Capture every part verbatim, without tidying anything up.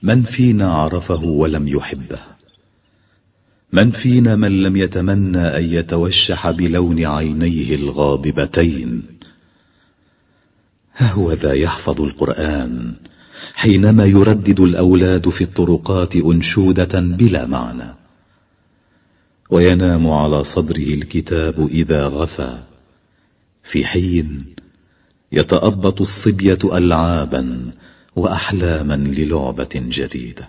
من فينا عرفه ولم يحبه؟ من فينا من لم يتمنى أن يتوشح بلون عينيه الغاضبتين؟ هو ذا يحفظ القرآن حينما يردد الأولاد في الطرقات أنشودة بلا معنى، وينام على صدره الكتاب إذا غفى، في حين يتأبط الصبية ألعابا وأحلاما للعبة جديدة.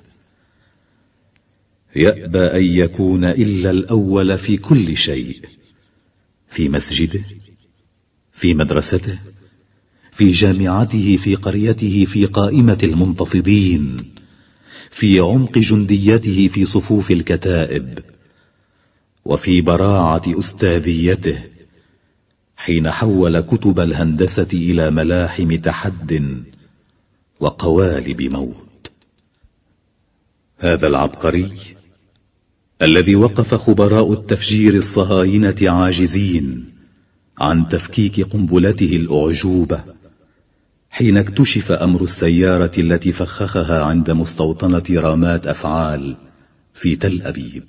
يأبى أن يكون إلا الأول في كل شيء، في مسجده، في مدرسته، في جامعته، في قريته، في قائمة المنتفضين، في عمق جنديته في صفوف الكتائب، وفي براعة أستاذيته حين حول كتب الهندسة إلى ملاحم تحد وقوالب موت. هذا العبقري الذي وقف خبراء التفجير الصهاينة عاجزين عن تفكيك قنبلته الأعجوبة حين اكتشف أمر السيارة التي فخخها عند مستوطنة رامات أفعال في تل أبيب،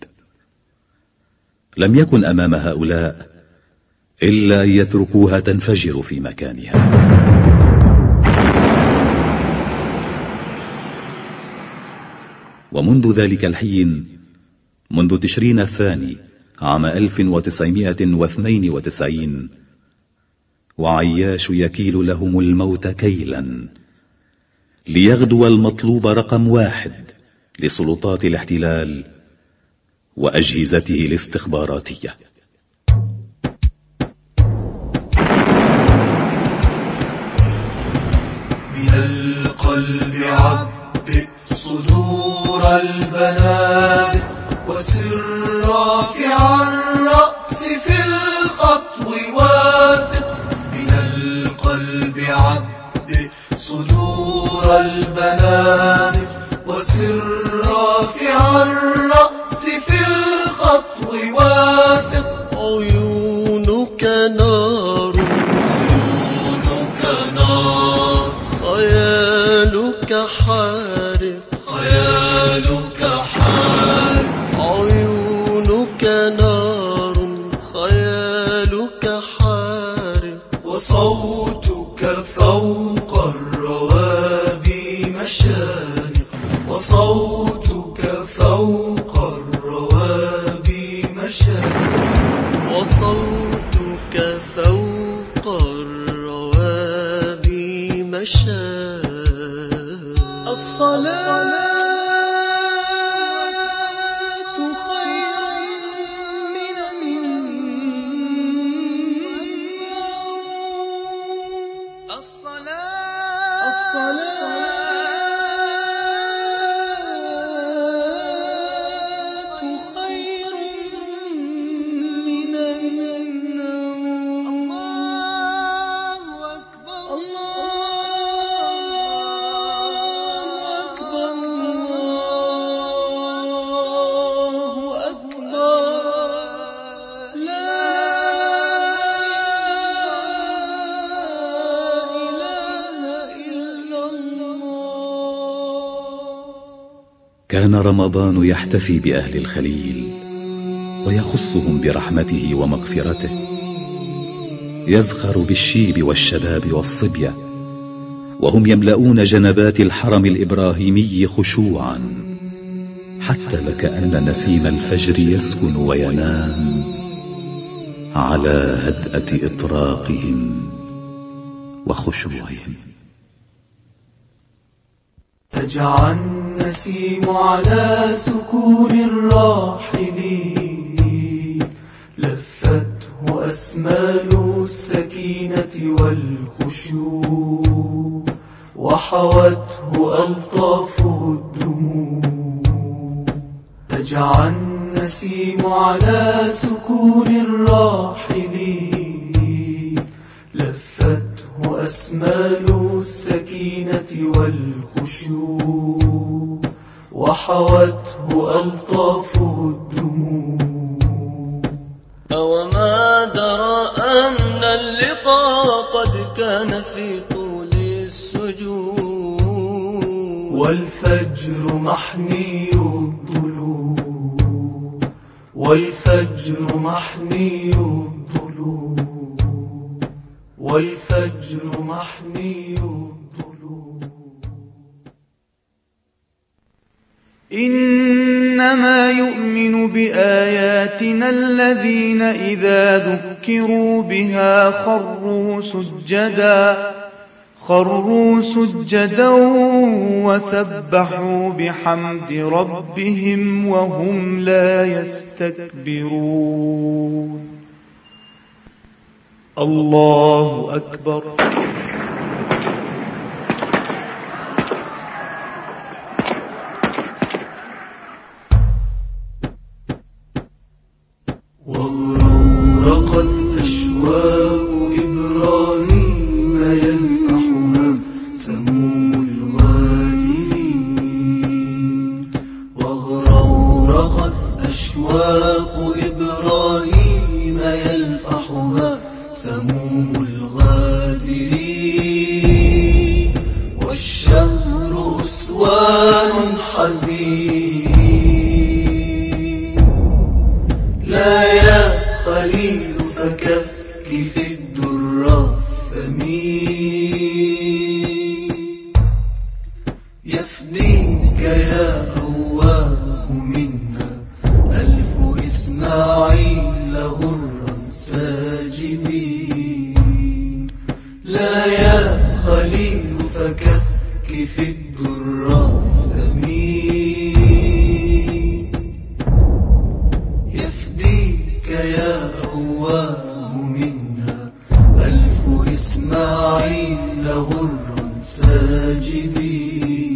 لم يكن أمام هؤلاء إلا أن يتركوها تنفجر في مكانها. ومنذ ذلك الحين، منذ تشرين الثاني عام ألف وتسعمائة واثنين وتسعين، وعياش يكيل لهم الموت كيلا ليغدو المطلوب رقم واحد لسلطات الاحتلال وأجهزته الاستخباراتية. من القلب عبئ صدور البنات وسر رافع الرأس في الخطو واثق. من القلب عبئ صدور البنات وسر رافع الرأس في الخطو واثق. عيونك نار، عيونك نار، خيالك حارق، خيالك حار. عيونك نار، خيالك حارق. وصوتك فوق الروابي مشانق، وصوتك فوق الروابي مشانق. وصوتك فوق الروابي مشانق. الصلاة كان رمضان يحتفي بأهل الخليل ويخصهم برحمته ومغفرته، يزخر بالشيب والشباب والصبية وهم يملؤون جنبات الحرم الإبراهيمي خشوعا، حتى لكأن نسيم الفجر يسكن وينام على هدأة إطراقهم وخشوعهم. هجع النسيم على سكون الراحلين، لفته أسمال السكينة والخشوع، وحوته ألطاف الدموع. هجع النسيم على سكون الراحلين، لفته أسمال السكينة والخشوع، وحوته ألطاف الدموع. أوما درى أن اللقاء قد كان في طول السجود، والفجر محني الضلوع والفجر محني الضلوع والفجر محني الضلوع. إنما يؤمن بآياتنا الذين إذا ذكروا بها خروا سجدا خروا سجدا وسبحوا بحمد ربهم وهم لا يستكبرون. الله أكبر. وغرقت أشواق إبراهيم يلفحها سموم الغادرين وغرقت أشواق إبراهيم يلفحها سموم الغادرين والشهر أسوان حزين. لا يا خليل فكفك في الدر ثمين يفديك يا أواه منا ألف إسماعيل غرا ساجدين. لا يا خليل فكفك في الدر ثمين يفديك يا أواه منا ألف إسماعيل غرا ساجدين.